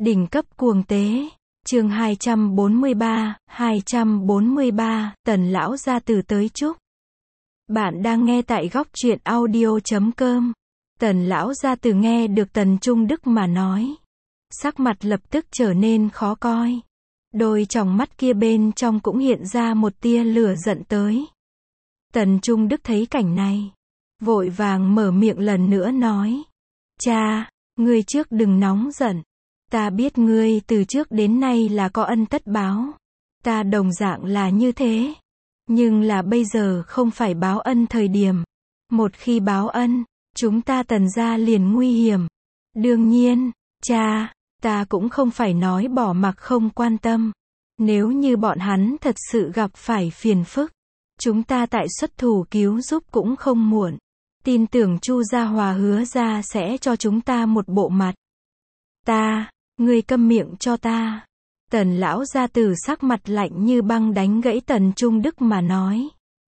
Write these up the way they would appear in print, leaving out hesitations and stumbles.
Đỉnh cấp cuồng tế. Chương 243, Tần lão gia tử tới chúc. Bạn đang nghe tại góc truyện audio.com. Tần lão gia tử nghe được Tần Trung Đức mà nói, sắc mặt lập tức trở nên khó coi. Đôi tròng mắt kia bên trong cũng hiện ra một tia lửa giận tới. Tần Trung Đức thấy cảnh này, vội vàng mở miệng lần nữa nói: "Cha, ngươi trước đừng nóng giận. Ta biết ngươi từ trước đến nay là có ân tất báo. Ta đồng dạng là như thế. Nhưng là bây giờ không phải báo ân thời điểm. Một khi báo ân, chúng ta Tần gia liền nguy hiểm. Đương nhiên, cha, ta cũng không phải nói bỏ mặc không quan tâm. Nếu như bọn hắn thật sự gặp phải phiền phức, chúng ta tại xuất thủ cứu giúp cũng không muộn. Tin tưởng Chu Gia Hòa hứa ra sẽ cho chúng ta một bộ mặt." Ngươi câm miệng cho ta." Tần lão gia tử sắc mặt lạnh như băng đánh gãy Tần Trung Đức mà nói.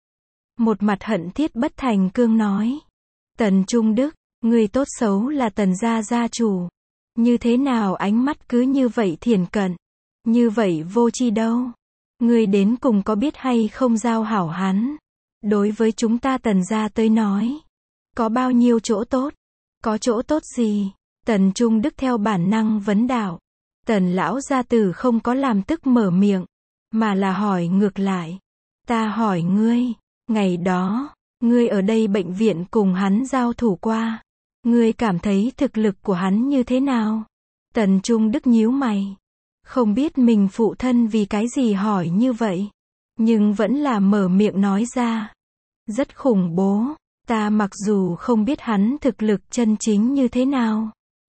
Một mặt hận thiết bất thành cương nói: "Tần Trung Đức, ngươi tốt xấu là Tần gia gia chủ. Như thế nào ánh mắt cứ như vậy thiển cận, như vậy vô tri đâu? Ngươi đến cùng có biết hay không giao hảo hắn? Đối với chúng ta Tần gia tới nói, có bao nhiêu chỗ tốt? Có chỗ tốt gì?" Tần Trung Đức theo bản năng vấn đạo. Tần lão gia tử không có làm tức mở miệng, mà là hỏi ngược lại: "Ta hỏi ngươi, ngày đó, ngươi ở đây bệnh viện cùng hắn giao thủ qua, ngươi cảm thấy thực lực của hắn như thế nào?" Tần Trung Đức nhíu mày, không biết mình phụ thân vì cái gì hỏi như vậy, nhưng vẫn là mở miệng nói ra: "Rất khủng bố, ta mặc dù không biết hắn thực lực chân chính như thế nào,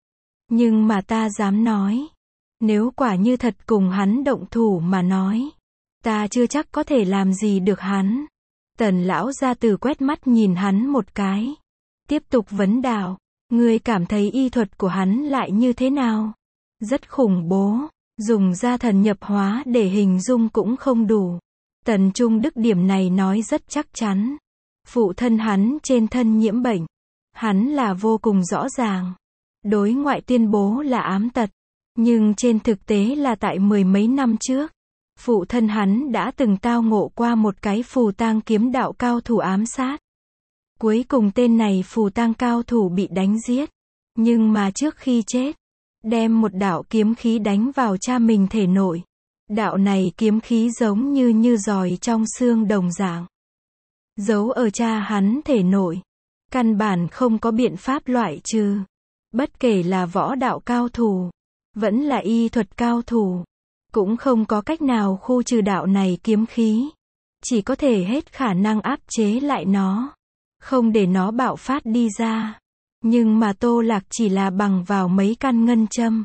nhưng mà ta dám nói, nếu quả như thật cùng hắn động thủ mà nói, ta chưa chắc có thể làm gì được hắn." Tần lão gia tử quét mắt nhìn hắn một cái, tiếp tục vấn đạo: "Ngươi cảm thấy y thuật của hắn lại như thế nào?" "Rất khủng bố, dùng ra thần nhập hóa để hình dung cũng không đủ." Tần Trung Đức điểm này nói rất chắc chắn. Phụ thân hắn trên thân nhiễm bệnh, hắn là vô cùng rõ ràng. Đối ngoại tuyên bố là ám tật, nhưng trên thực tế là tại mười mấy năm trước, phụ thân hắn đã từng tao ngộ qua một cái phù tang kiếm đạo cao thủ ám sát. Cuối cùng tên này phù tang cao thủ bị đánh giết, nhưng mà trước khi chết, đem một đạo kiếm khí đánh vào cha mình thể nội. Đạo này kiếm khí giống như giòi trong xương đồng dạng, giấu ở cha hắn thể nội, căn bản không có biện pháp loại trừ. Bất kể là võ đạo cao thủ, vẫn là y thuật cao thủ, cũng không có cách nào khu trừ đạo này kiếm khí. Chỉ có thể hết khả năng áp chế lại nó, không để nó bạo phát đi ra. Nhưng mà Tô Lạc chỉ là bằng vào mấy căn ngân châm,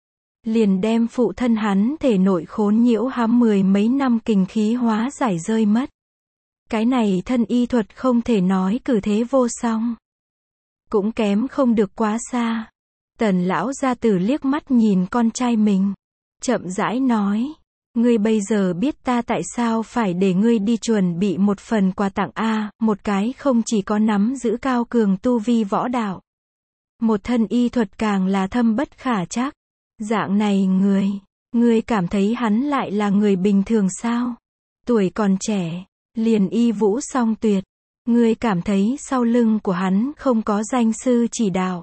liền đem phụ thân hắn thể nội khốn nhiễu hám mười mấy năm kình khí hóa giải rơi mất. Cái này thân y thuật không thể nói cử thế vô song, cũng kém không được quá xa. Tần lão gia tử liếc mắt nhìn con trai mình, chậm rãi nói: "Ngươi bây giờ biết ta tại sao phải để ngươi đi chuẩn bị một phần quà tặng a, một cái không chỉ có nắm giữ cao cường tu vi võ đạo, một thân y thuật càng là thâm bất khả trắc. Dạng này ngươi cảm thấy hắn lại là người bình thường sao? Tuổi còn trẻ, liền y vũ song tuyệt. Ngươi cảm thấy sau lưng của hắn không có danh sư chỉ đạo,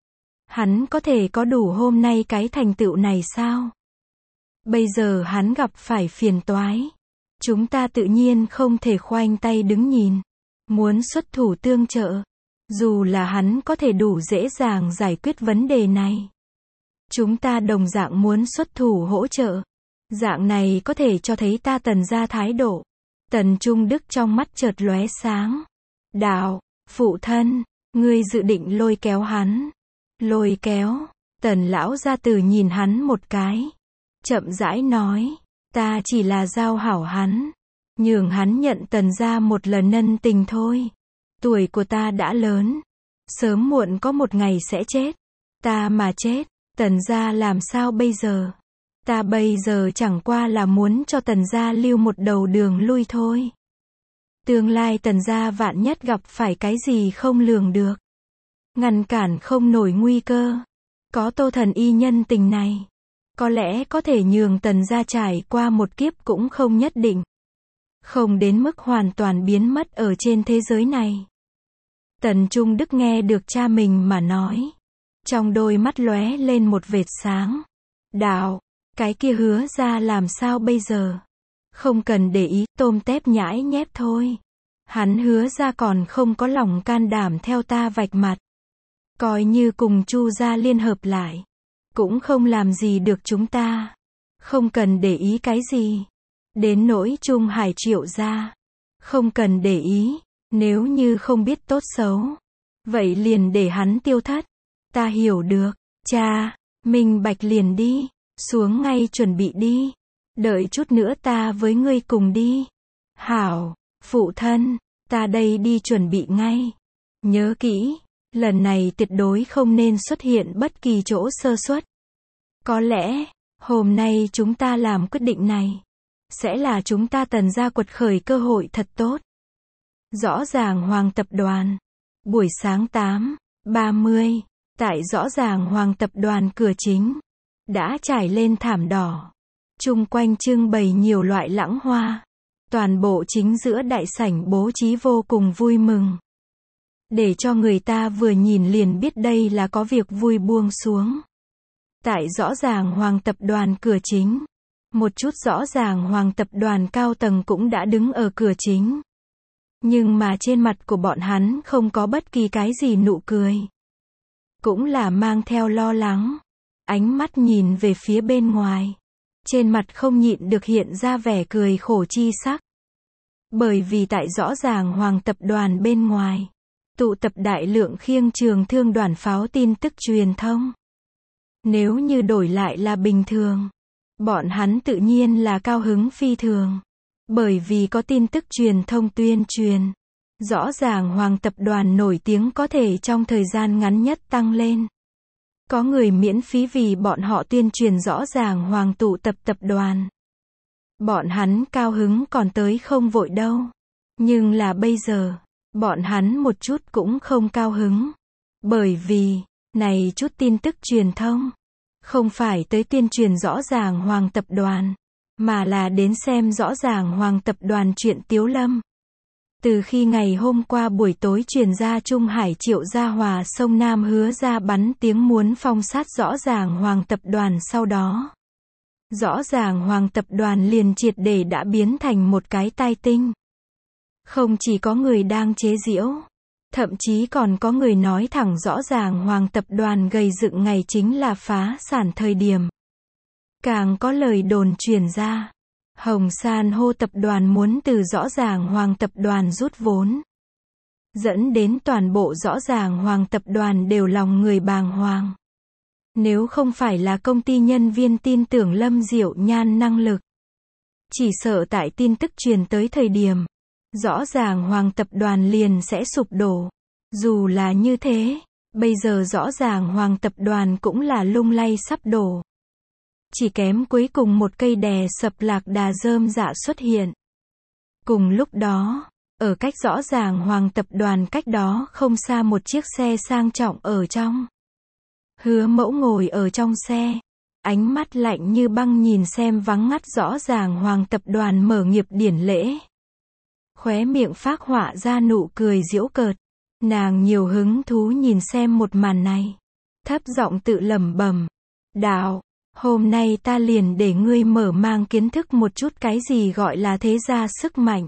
hắn có thể có đủ hôm nay cái thành tựu này sao? Bây giờ hắn gặp phải phiền toái, chúng ta tự nhiên không thể khoanh tay đứng nhìn, muốn xuất thủ tương trợ. Dù là hắn có thể đủ dễ dàng giải quyết vấn đề này, chúng ta đồng dạng muốn xuất thủ hỗ trợ. Dạng này có thể cho thấy ta Tần gia thái độ." Tần Trung Đức trong mắt chợt lóe sáng, đạo: "Phụ thân, ngươi dự định lôi kéo hắn?" "Lôi kéo?" Tần lão gia tử nhìn hắn một cái, chậm rãi nói: "Ta chỉ là giao hảo hắn, nhường hắn nhận Tần gia một lần ân tình thôi. Tuổi của ta đã lớn, sớm muộn có một ngày sẽ chết. Ta mà chết, Tần gia làm sao bây giờ? Ta bây giờ chẳng qua là muốn cho Tần gia lưu một đầu đường lui thôi. Tương lai Tần gia vạn nhất gặp phải cái gì không lường được, ngăn cản không nổi nguy cơ, có Tô thần y nhân tình này, Có lẽ có thể nhường Tần gia trải qua một kiếp cũng không nhất định. Không đến mức hoàn toàn biến mất ở trên thế giới này. Tần Trung Đức nghe được cha mình mà nói. Trong đôi mắt lóe lên một vệt sáng. Đạo, cái kia Hứa ra làm sao bây giờ? Không cần để ý, tôm tép nhãi nhép thôi. Hắn Hứa ra còn không có lòng can đảm theo ta vạch mặt. Coi như cùng Chu gia liên hợp lại. Cũng không làm gì được chúng ta. Không cần để ý cái gì. Đến nỗi Trung Hải Triệu gia. Không cần để ý. Nếu như không biết tốt xấu. Vậy liền để hắn tiêu thất. Ta hiểu được. Cha, minh bạch liền đi. Xuống ngay chuẩn bị đi. Đợi chút nữa ta với ngươi cùng đi. Hảo, phụ thân, ta đây đi chuẩn bị ngay. Nhớ kỹ, lần này tuyệt đối không nên xuất hiện bất kỳ chỗ sơ suất. Có lẽ, hôm nay chúng ta làm quyết định này, sẽ là chúng ta Tần gia quật khởi cơ hội thật tốt. Rõ ràng Hoàng tập đoàn. Buổi sáng 8:30, tại Rõ ràng Hoàng tập đoàn cửa chính, đã trải lên thảm đỏ. Chung quanh trưng bày nhiều loại lãng hoa. Toàn bộ chính giữa đại sảnh bố trí vô cùng vui mừng. Để cho người ta vừa nhìn liền biết đây là có việc vui buông xuống. Tại Rõ ràng Hoàng tập đoàn cửa chính, một chút Rõ ràng Hoàng tập đoàn cao tầng cũng đã đứng ở cửa chính. Nhưng mà trên mặt của bọn hắn không có bất kỳ cái gì nụ cười. Cũng là mang theo lo lắng. Ánh mắt nhìn về phía bên ngoài. Trên mặt không nhịn được hiện ra vẻ cười khổ chi sắc. Bởi vì tại Rõ ràng Hoàng tập đoàn bên ngoài, tụ tập đại lượng khiêng trường thương đoàn pháo tin tức truyền thông. Nếu như đổi lại là bình thường, bọn hắn tự nhiên là cao hứng phi thường. Bởi vì có tin tức truyền thông tuyên truyền. Rõ ràng Hoàng tập đoàn nổi tiếng có thể trong thời gian ngắn nhất tăng lên. Có người miễn phí vì bọn họ tuyên truyền Rõ ràng Hoàng tụ tập tập đoàn. Bọn hắn cao hứng còn tới không vội đâu. Nhưng là bây giờ, bọn hắn một chút cũng không cao hứng. Bởi vì, này chút tin tức truyền thông, không phải tới tuyên truyền Rõ ràng Hoàng tập đoàn, mà là đến xem Rõ ràng Hoàng tập đoàn chuyện Tiếu Lâm. Từ khi ngày hôm qua buổi tối truyền ra Trung Hải Triệu gia hòa sông Nam Hứa ra bắn tiếng muốn phong sát Rõ ràng Hoàng tập đoàn sau đó. Rõ ràng Hoàng tập đoàn liền triệt để đã biến thành một cái tai tinh. Không chỉ có người đang chế giễu, thậm chí còn có người nói thẳng Rõ ràng Hoàng tập đoàn gầy dựng ngày chính là phá sản thời điểm. Càng có lời đồn truyền ra. Hồng San hô tập đoàn muốn từ Rõ ràng Hoàng tập đoàn rút vốn. Dẫn đến toàn bộ Rõ ràng Hoàng tập đoàn đều lòng người bàng hoàng. Nếu không phải là công ty nhân viên tin tưởng Lâm Diệu Nhan năng lực. Chỉ sợ tại tin tức truyền tới thời điểm, Rõ ràng Hoàng tập đoàn liền sẽ sụp đổ. Dù là như thế, bây giờ Rõ ràng Hoàng tập đoàn cũng là lung lay sắp đổ. Chỉ kém cuối cùng một cây đè sập lạc đà rơm rạ xuất hiện. Cùng lúc đó, ở cách Rõ ràng Hoàng tập đoàn cách đó không xa một chiếc xe sang trọng ở trong. Hứa Mẫu ngồi ở trong xe, ánh mắt lạnh như băng nhìn xem vắng ngắt Rõ ràng Hoàng tập đoàn mở nghiệp điển lễ. Khóe miệng phác họa ra nụ cười giễu cợt. Nàng nhiều hứng thú nhìn xem một màn này. Thấp giọng tự lẩm bẩm. Đạo, hôm nay ta liền để ngươi mở mang kiến thức một chút cái gì gọi là thế gia sức mạnh.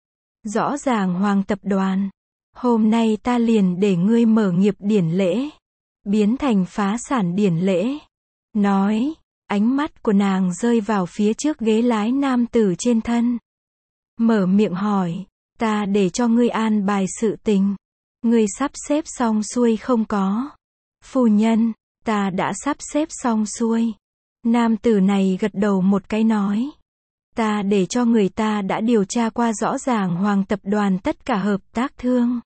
Rõ ràng Hoàng tập đoàn. Hôm nay ta liền để ngươi mở nghiệp điển lễ. Biến thành phá sản điển lễ. Nói, ánh mắt của nàng rơi vào phía trước ghế lái nam tử trên thân. Mở miệng hỏi, ta để cho ngươi an bài sự tình. Ngươi sắp xếp xong xuôi không có? Phu nhân, ta đã sắp xếp xong xuôi. Nam tử này gật đầu một cái nói. Ta để cho người ta đã điều tra qua Rõ ràng Hoàng tập đoàn tất cả hợp tác thương.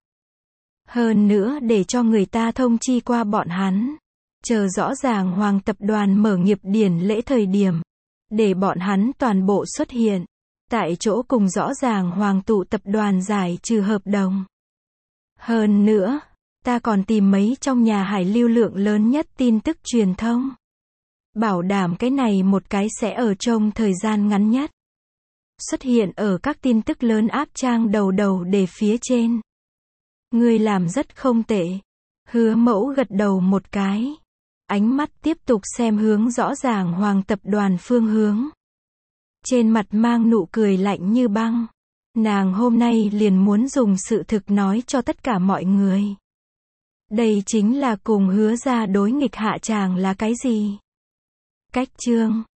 Hơn nữa để cho người ta thông chi qua bọn hắn. Chờ Rõ ràng Hoàng tập đoàn mở nghiệp điển lễ thời điểm. Để bọn hắn toàn bộ xuất hiện. Tại chỗ cùng Rõ ràng Hoàng tụ tập đoàn giải trừ hợp đồng. Hơn nữa, ta còn tìm mấy trong nhà hải lưu lượng lớn nhất tin tức truyền thông. Bảo đảm cái này một cái sẽ ở trong thời gian ngắn nhất. Xuất hiện ở các tin tức lớn áp trang đầu đề phía trên. Ngươi làm rất không tệ. Hứa Mẫu gật đầu một cái. Ánh mắt tiếp tục xem hướng rõ ràng Hoàng tập đoàn phương hướng. Trên mặt mang nụ cười lạnh như băng. Nàng hôm nay liền muốn dùng sự thực nói cho tất cả mọi người. Đây chính là cùng Hứa gia đối nghịch hạ tràng là cái gì? Cách chương